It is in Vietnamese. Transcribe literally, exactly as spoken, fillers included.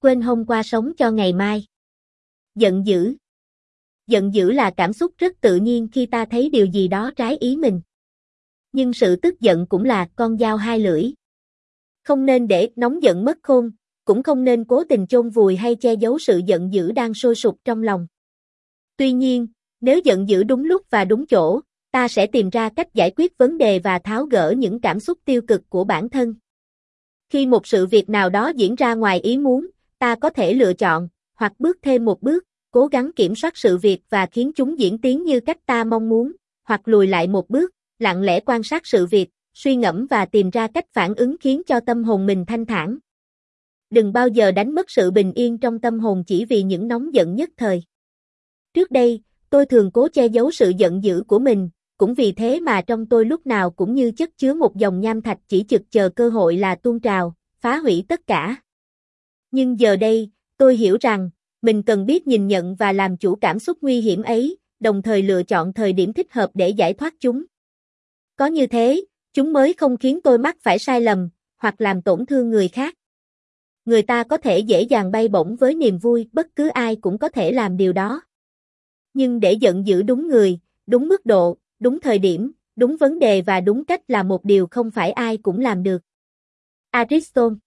quên hôm qua sống cho ngày mai. Giận dữ. Giận dữ là cảm xúc rất tự nhiên khi ta thấy điều gì đó trái ý mình. Nhưng sự tức giận cũng là con dao hai lưỡi. Không nên để nóng giận mất khôn, cũng không nên cố tình chôn vùi hay che giấu sự giận dữ đang sôi sục trong lòng. Tuy nhiên, nếu giận dữ đúng lúc và đúng chỗ, ta sẽ tìm ra cách giải quyết vấn đề và tháo gỡ những cảm xúc tiêu cực của bản thân. Khi một sự việc nào đó diễn ra ngoài ý muốn, ta có thể lựa chọn, hoặc bước thêm một bước, cố gắng kiểm soát sự việc và khiến chúng diễn tiến như cách ta mong muốn, hoặc lùi lại một bước, lặng lẽ quan sát sự việc, suy ngẫm và tìm ra cách phản ứng khiến cho tâm hồn mình thanh thản. Đừng bao giờ đánh mất sự bình yên trong tâm hồn chỉ vì những nóng giận nhất thời. Trước đây, tôi thường cố che giấu sự giận dữ của mình, cũng vì thế mà trong tôi lúc nào cũng như chất chứa một dòng nham thạch chỉ chực chờ cơ hội là tuôn trào, phá hủy tất cả. Nhưng giờ đây, tôi hiểu rằng, mình cần biết nhìn nhận và làm chủ cảm xúc nguy hiểm ấy, đồng thời lựa chọn thời điểm thích hợp để giải thoát chúng. Có như thế, chúng mới không khiến tôi mắc phải sai lầm, hoặc làm tổn thương người khác. Người ta có thể dễ dàng bay bổng với niềm vui, bất cứ ai cũng có thể làm điều đó. Nhưng để giận dữ đúng người, đúng mức độ, đúng thời điểm, đúng vấn đề và đúng cách là một điều không phải ai cũng làm được. Aristotle